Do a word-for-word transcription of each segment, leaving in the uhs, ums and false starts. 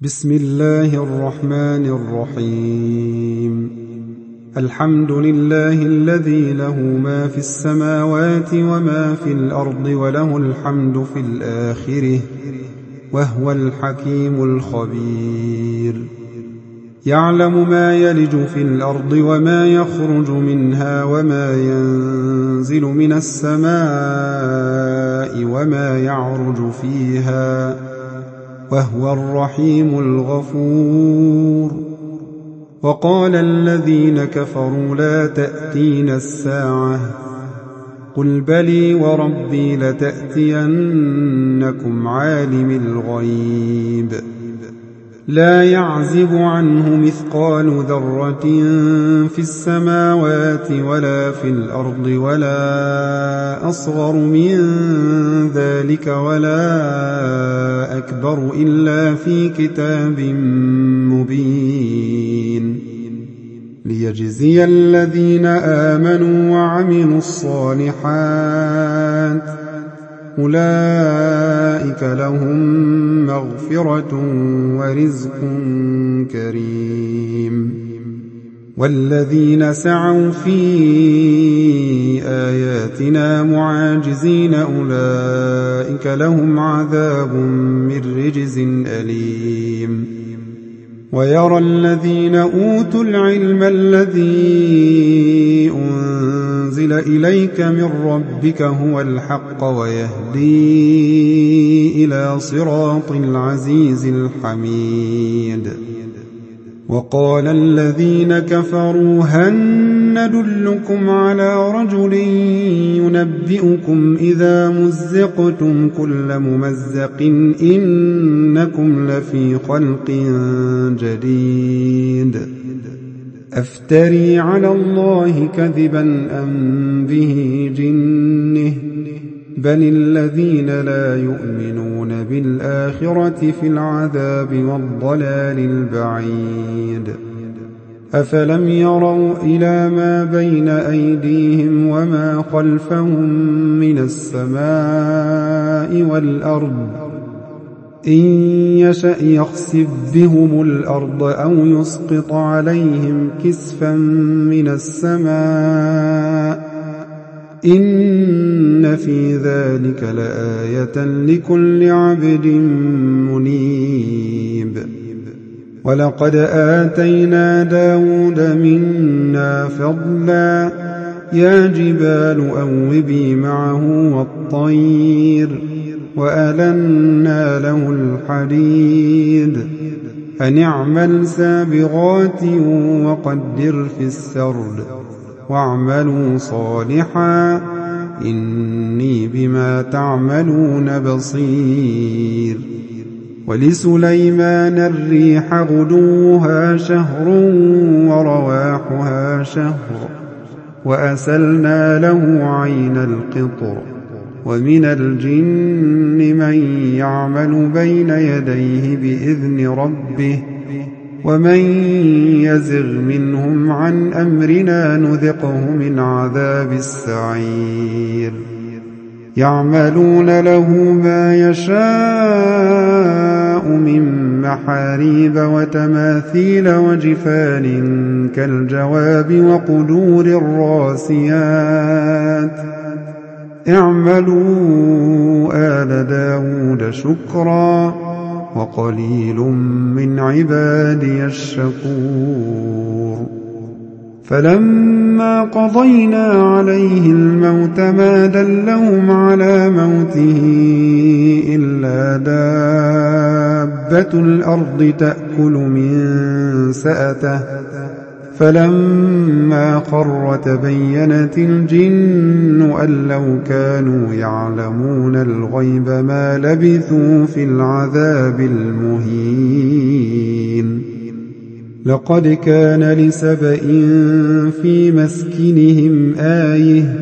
بسم الله الرحمن الرحيم. الحمد لله الذي له ما في السماوات وما في الأرض وله الحمد في الآخرة وهو الحكيم الخبير. يعلم ما يلج في الأرض وما يخرج منها وما ينزل من السماء وما يعرج فيها وهو الرحيم الغفور. وقال الذين كفروا لا تأتينا الساعة قل بلي وربي لتأتينكم عالم الغيب لا يعزب عنه مثقال ذرة في السماوات ولا في الأرض ولا أصغر من ذلك ولا أكبر إلا في كتاب مبين ليجزي الذين آمنوا وعملوا الصالحات أولئك لهم مغفرة ورزق كريم. والذين سعوا في آياتنا معاجزين أولئك لهم عذاب من رجز أليم. ويرى الذين أوتوا العلم الذي أنزل إليك من ربك هو الحق ويهدي إلى صراط العزيز الحميد. وقال الذين كفروا هل ندلكم على رجل ينبئكم إذا مزقتم كل ممزق إنكم لفي خلق جديد أفتري على الله كذبا أم به جنة بل الذين لا يؤمنون بالآخرة في العذاب والضلال البعيد. أفلم يروا إلى ما بين أيديهم وما خلفهم من السماء والأرض إن يشأ يخسف بهم الأرض أو يسقط عليهم كسفا من السماء إن في ذلك لآية لكل عبد منيب. ولقد آتينا داود منا فضلا يا جبال أوبي معه والطير وألنا له الحديد أن اعمل سابغات وقدر في السرد واعملوا صالحا إني بما تعملون بصير. ولسليمان الريح غدوها شهر ورواحها شهر وأسلنا له عين القطر ومن الجن من يعمل بين يديه بإذن ربه ومن يزغ منهم عن أمرنا نذقه من عذاب السعير. يعملون له ما يشاء من محاريب وتماثيل وجفان كالجواب وقدور الراسيات اعملوا آل داود شكرا وقليل من عبادي الشكور. فلما قضينا عليه الموت ما دلهم على موته إلا دابة الأرض تأكل من سأته فلما خر تبينت الجن أن لو كانوا يعلمون الغيب ما لبثوا في العذاب المهين. لقد كان لسبإ في مسكنهم آية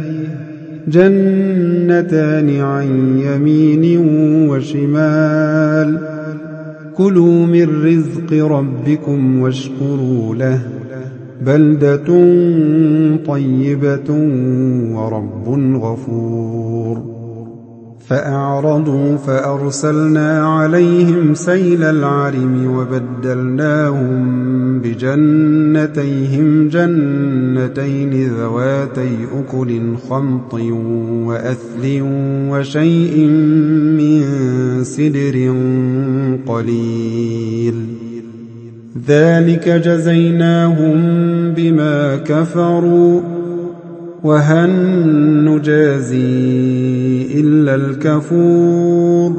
جنتان عن يمين وشمال كلوا من رزق ربكم واشكروا له بلدة طيبة ورب غفور. فأعرضوا فأرسلنا عليهم سيل العرم وبدلناهم بجنتيهم جنتين ذواتي أكل خمط وأثل وشيء من سدر قليل ذلك جزيناهم بما كفروا وهل نجازي إلا الكفور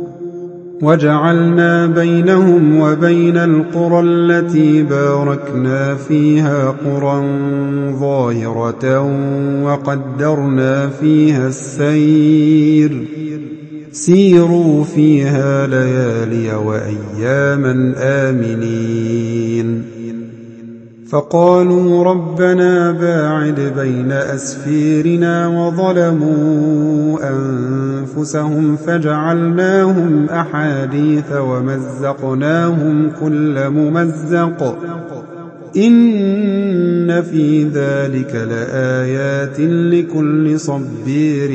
وجعلنا بينهم وبين القرى التي باركنا فيها قرى ظاهرة وقدرنا فيها السير سيروا فيها ليالي وأياما آمنين فقالوا ربنا باعد بين أسفيرنا وظلموا أنفسهم فجعلناهم أحاديث ومزقناهم كل ممزق إن في ذلك لآيات لكل صبير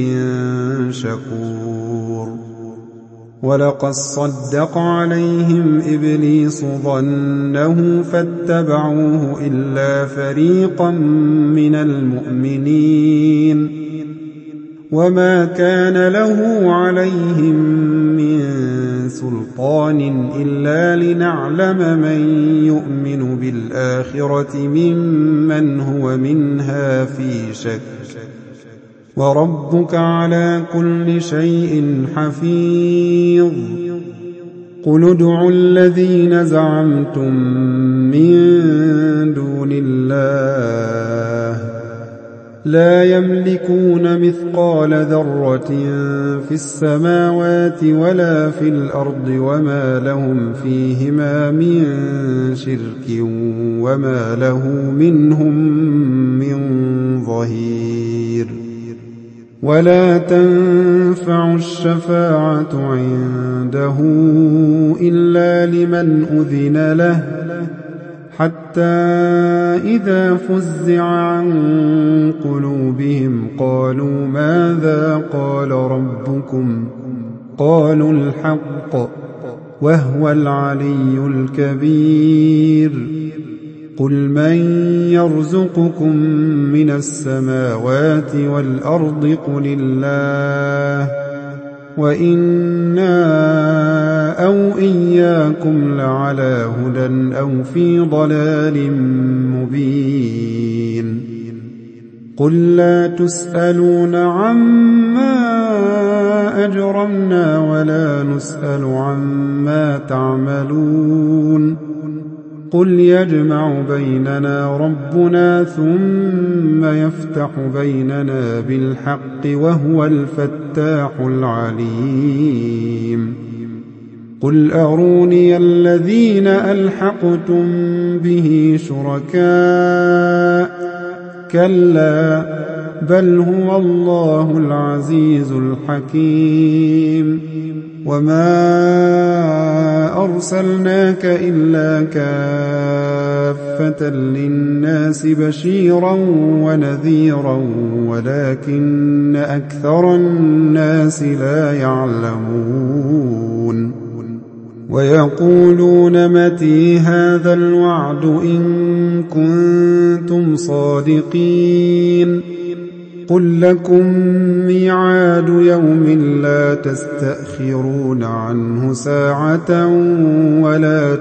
شكور ولقد صدق عليهم إبليس ظنه فاتبعوه إلا فريقا من المؤمنين وما كان له عليهم من سلطان إلا لنعلم من يؤمن بالآخرة ممن هو منها في شك وربك على كل شيء حفيظ قل ادعوا الذين زعمتم من دون الله لا يملكون مثقال ذرة في السماوات ولا في الأرض وما لهم فيهما من شرك وما له منهم من ظهير ولا تنفع الشفاعة عنده إلا لمن أذن له حتى إذا فزع عن قلوبهم قالوا ماذا قال ربكم قالوا الحق وهو العلي الكبير قل من يرزقكم من السماوات والأرض قل الله وإنا أو إياكم لعلى هدى أو في ضلال مبين قل لا تسألون عما أجرمنا ولا نسأل عما تعملون قل يجمع بيننا ربنا ثم يفتح بيننا بالحق وهو الفتاح العليم قل أروني الذين ألحقتم به شركاء كلا بل هو الله العزيز الحكيم وما أرسلناك إلا كافة للناس بشيرا ونذيرا ولكن أكثر الناس لا يعلمون ويقولون متى هذا الوعد إن كنتم صادقين قل لكم ميعاد يوم لا تستأخرون عنه ساعة ولا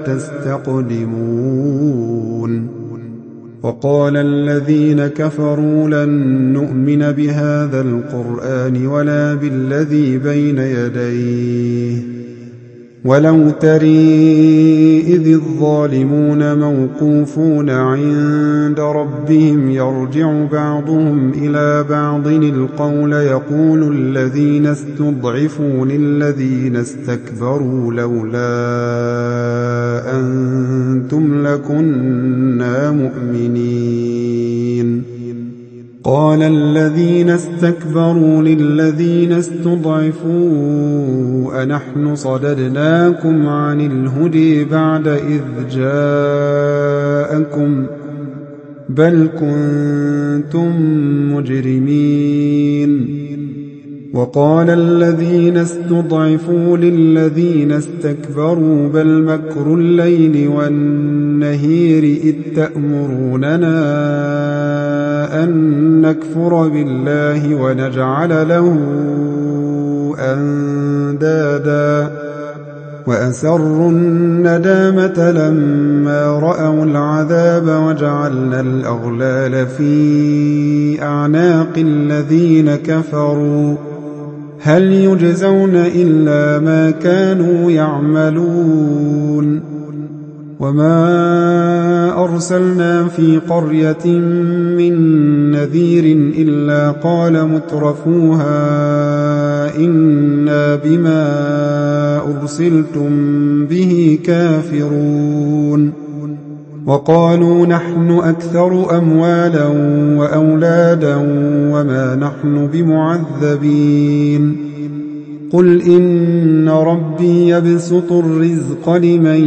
تستقدمون وقال الذين كفروا لن نؤمن بهذا القرآن ولا بالذي بين يديه ولو ترى إذ الظالمون موقوفون عند ربهم يرجع بعضهم إلى بعض القول يقول الذين استضعفوا للذين استكبروا لولا أنتم لكنا مؤمنين قال الذين استكبروا للذين استضعفوا أنحن صددناكم عن الهدى بعد إذ جاءكم بل كنتم مجرمين وقال الذين استضعفوا للذين استكبروا بل مكر الليل والنهير إذ تأمروننا أن نكفر بالله ونجعل له أندادا وأسروا الندامة لما رأوا العذاب وجعلنا الأغلال في أعناق الذين كفروا هل يجزون إلا ما كانوا يعملون وما أرسلنا في قرية من نذير إلا قال مترفوها إنا بما أرسلتم به كافرون وقالوا نحن أكثر أموالا وأولادا وما نحن بمعذبين قل إن ربي يبسط الرزق لمن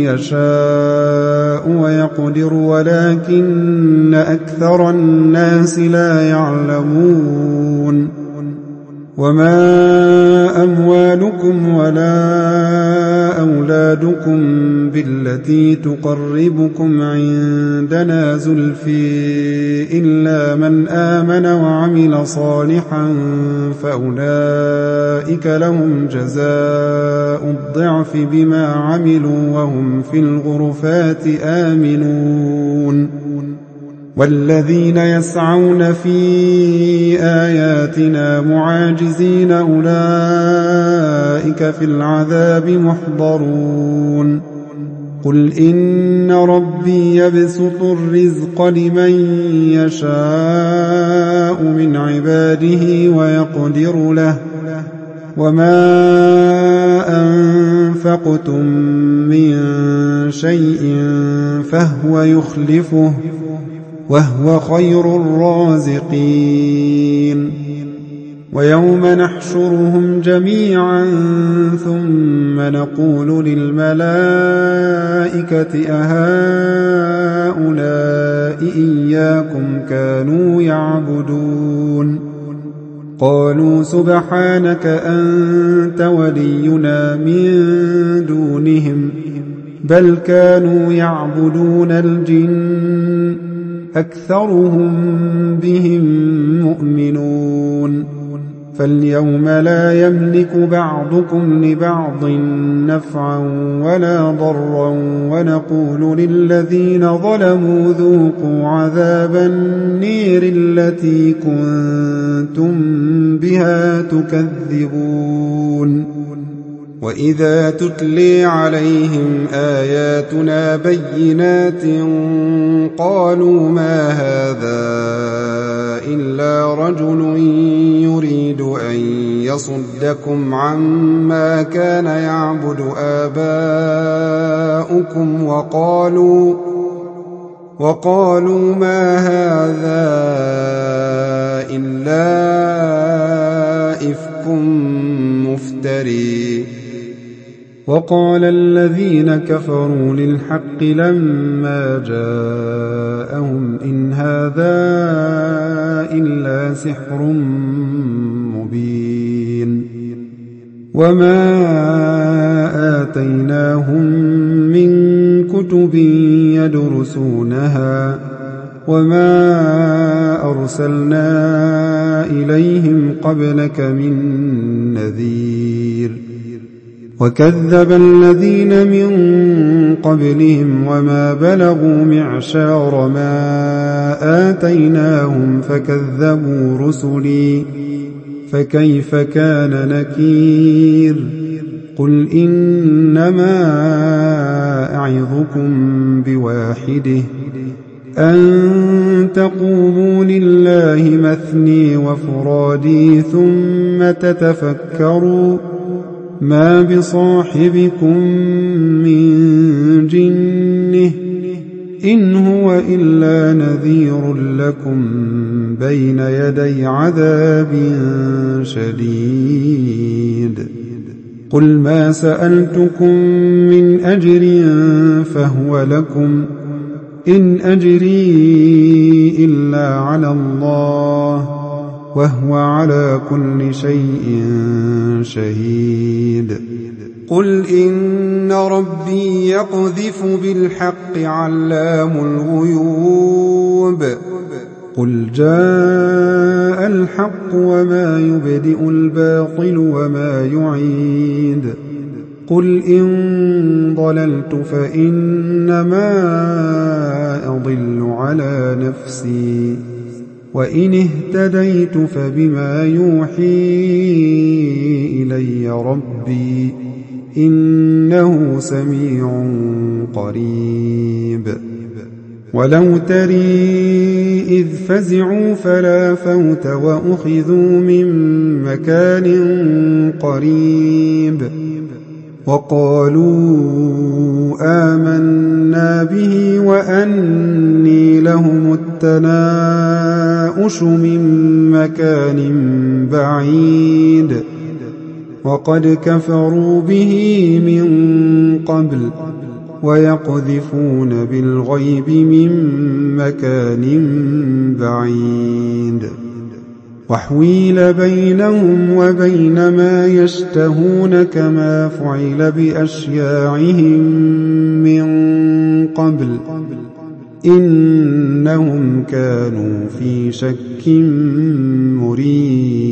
يشاء ويقدر ولكن أكثر الناس لا يعلمون وما أموالكم ولا أولادكم بالتي تقربكم عندنا زلفي إلا من آمن وعمل صالحا فأولئك لهم جزاء الضعف بما عملوا وهم في الغرفات آمنون والذين يسعون في آياتنا معاجزين أولئك في العذاب محضرون قل إن ربي يبسط الرزق لمن يشاء من عباده ويقدر له وما أنفقتم من شيء فهو يخلفه وهو خير الرازقين ويوم نحشرهم جميعا ثم نقول للملائكة أهؤلاء إياكم كانوا يعبدون قالوا سبحانك أنت ولينا من دونهم بل كانوا يعبدون الجن أكثرهم بهم مؤمنون فاليوم لا يملك بعضكم لبعض نفعا ولا ضرا ونقول للذين ظلموا ذوقوا عذاب النير التي كنتم بها تكذبون وإذا تتلي عليهم آياتنا بينات قالوا ما هذا إلا رجل يريد أن يصدكم عما كان يعبد آباؤكم وقالوا وقالوا ما هذا إلا إفك مفتري وقال الذين كفروا للحق لما جاءهم إن هذا إلا سحر مبين وما آتيناهم من كتب يدرسونها وما أرسلنا إليهم قبلك من نذير وكذب الذين من قبلهم وما بلغوا معشار ما آتيناهم فكذبوا رسلي فكيف كان نكير قل إنما أعظكم بواحده أن تقوموا لله مثني وفرادي ثم تتفكروا ما بصاحبكم من جنه إن هو إلا نذير لكم بين يدي عذاب شديد قل ما سألتكم من أجر فهو لكم إن أجري إلا على الله وهو على كل شيء شهيد. قل إن ربي يقذف بالحق علام الغيوب. قل جاء الحق وما يبدئ الباطل وما يعيد. قل إن ضللت فإنما أضل على نفسي وإن اهتديت فبما يوحي إلي ربي إنه سميع قريب. ولو تري إذ فزعوا فلا فوت وأخذوا من مكان قريب وقالوا آمنا به وأني لهم التناؤش من مكان بعيد وقد كفروا به من قبل ويقذفون بالغيب من مكان بعيد. وحويل بينهم وبين ما يشتهون كما فعل بأشياعهم من قبل إنهم كانوا في شك مريب.